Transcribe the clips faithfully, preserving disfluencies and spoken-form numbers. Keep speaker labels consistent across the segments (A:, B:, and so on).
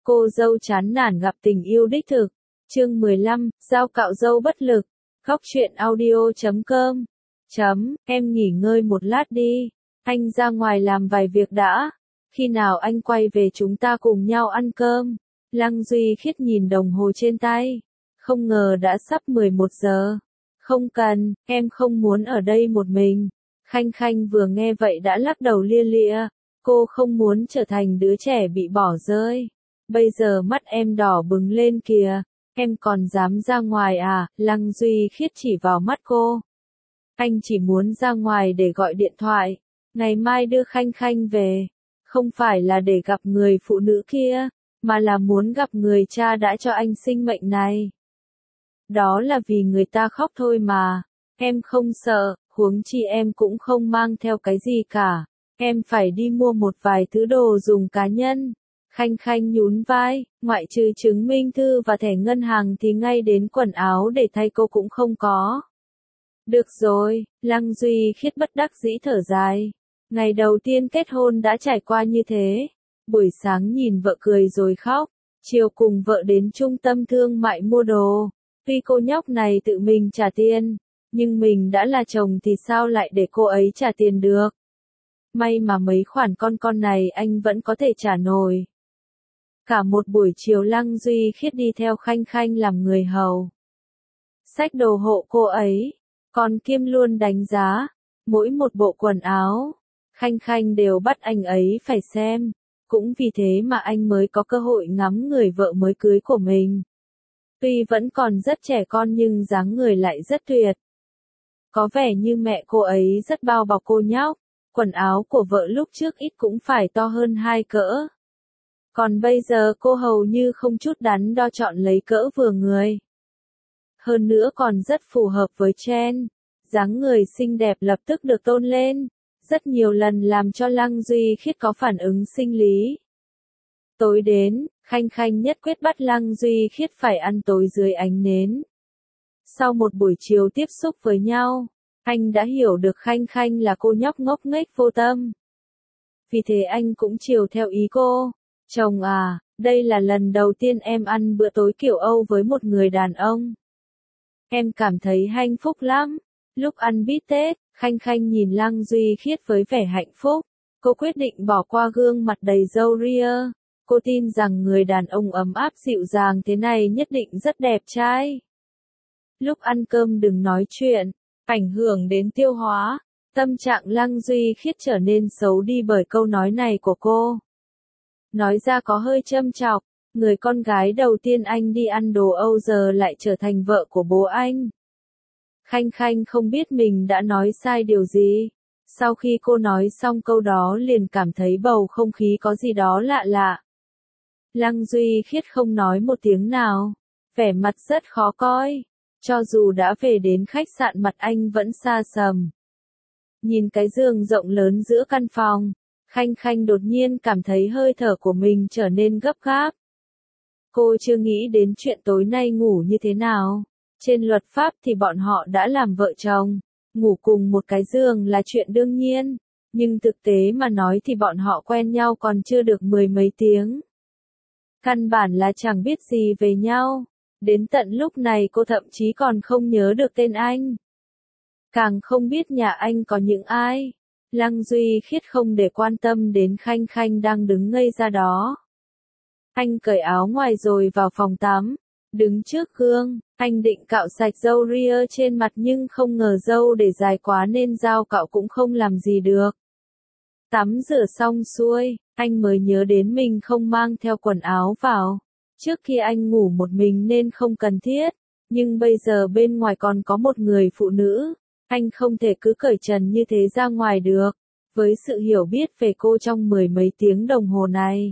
A: Cô dâu chán nản gặp tình yêu đích thực. Chương mười lăm, giao cạo dâu bất lực. Góc truyện audio chấm com. Chấm, em nghỉ ngơi một lát đi. Anh ra ngoài làm vài việc đã. Khi nào anh quay về chúng ta cùng nhau ăn cơm. Lăng Duy Khiết nhìn đồng hồ trên tay. Không ngờ đã sắp mười một giờ. Không cần, em không muốn ở đây một mình. Khanh Khanh vừa nghe vậy đã lắc đầu lia lịa. Cô không muốn trở thành đứa trẻ bị bỏ rơi. Bây giờ mắt em đỏ bừng lên kìa. Em còn dám ra ngoài à? Lăng Duy Khiết chỉ vào mắt cô. Anh chỉ muốn ra ngoài để gọi điện thoại. Ngày mai đưa Khanh Khanh về. Không phải là để gặp người phụ nữ kia, mà là muốn gặp người cha đã cho anh sinh mệnh này. Đó là vì người ta khóc thôi mà. Em không sợ, huống chi em cũng không mang theo cái gì cả. Em phải đi mua một vài thứ đồ dùng cá nhân. Khanh Khanh nhún vai, ngoại trừ chứng minh thư và thẻ ngân hàng thì ngay đến quần áo để thay cô cũng không có. Được rồi, Lăng Duy Khiết bất đắc dĩ thở dài. Ngày đầu tiên kết hôn đã trải qua như thế. Buổi sáng nhìn vợ cười rồi khóc, chiều cùng vợ đến trung tâm thương mại mua đồ. Tuy cô nhóc này tự mình trả tiền, nhưng mình đã là chồng thì sao lại để cô ấy trả tiền được. May mà mấy khoản con con này anh vẫn có thể trả nổi. Cả một buổi chiều Lăng Duy Khiết đi theo Khanh Khanh làm người hầu. Xách đồ hộ cô ấy, còn kiêm luôn đánh giá. Mỗi một bộ quần áo, Khanh Khanh đều bắt anh ấy phải xem. Cũng vì thế mà anh mới có cơ hội ngắm người vợ mới cưới của mình. Tuy vẫn còn rất trẻ con nhưng dáng người lại rất tuyệt. Có vẻ như mẹ cô ấy rất bao bọc cô nhóc. Quần áo của vợ lúc trước ít cũng phải to hơn hai cỡ. Còn bây giờ cô hầu như không chút đắn đo chọn lấy cỡ vừa người. Hơn nữa còn rất phù hợp với trend. Dáng người xinh đẹp lập tức được tôn lên. Rất nhiều lần làm cho Lăng Duy Khiết có phản ứng sinh lý. Tối đến, Khanh Khanh nhất quyết bắt Lăng Duy Khiết phải ăn tối dưới ánh nến. Sau một buổi chiều tiếp xúc với nhau, anh đã hiểu được Khanh Khanh là cô nhóc ngốc nghếch vô tâm. Vì thế anh cũng chiều theo ý cô. Chồng à, đây là lần đầu tiên em ăn bữa tối kiểu Âu với một người đàn ông. Em cảm thấy hạnh phúc lắm. Lúc ăn bít tết, Khanh Khanh nhìn Lăng Duy Khiết với vẻ hạnh phúc. Cô quyết định bỏ qua gương mặt đầy râu ria. Cô tin rằng người đàn ông ấm áp dịu dàng thế này nhất định rất đẹp trai. Lúc ăn cơm đừng nói chuyện, ảnh hưởng đến tiêu hóa. Tâm trạng Lăng Duy Khiết trở nên xấu đi bởi câu nói này của cô. Nói ra có hơi châm chọc, người con gái đầu tiên anh đi ăn đồ Âu giờ lại trở thành vợ của bố anh. Khanh Khanh không biết mình đã nói sai điều gì. Sau khi cô nói xong câu đó liền cảm thấy bầu không khí có gì đó lạ lạ. Lăng Duy Khiết không nói một tiếng nào, vẻ mặt rất khó coi. Cho dù đã về đến khách sạn mặt anh vẫn xa sầm. Nhìn cái giường rộng lớn giữa căn phòng, Khanh Khanh đột nhiên cảm thấy hơi thở của mình trở nên gấp gáp. Cô chưa nghĩ đến chuyện tối nay ngủ như thế nào. Trên luật pháp thì bọn họ đã làm vợ chồng, ngủ cùng một cái giường là chuyện đương nhiên, nhưng thực tế mà nói thì bọn họ quen nhau còn chưa được mười mấy tiếng. Căn bản là chẳng biết gì về nhau, đến tận lúc này cô thậm chí còn không nhớ được tên anh. Càng không biết nhà anh có những ai. Lăng Duy Khiết không để quan tâm đến Khanh Khanh đang đứng ngây ra đó. Anh cởi áo ngoài rồi vào phòng tắm. Đứng trước gương, anh định cạo sạch râu ria trên mặt nhưng không ngờ râu để dài quá nên dao cạo cũng không làm gì được. Tắm rửa xong xuôi, anh mới nhớ đến mình không mang theo quần áo vào. Trước khi anh ngủ một mình nên không cần thiết, nhưng bây giờ bên ngoài còn có một người phụ nữ. Anh không thể cứ cởi trần như thế ra ngoài được, với sự hiểu biết về cô trong mười mấy tiếng đồng hồ này.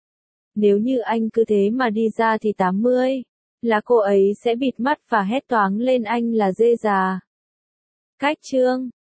A: Nếu như anh cứ thế mà đi ra thì tám mươi. Là cô ấy sẽ bịt mắt và hét toáng lên anh là dê già. Cách chương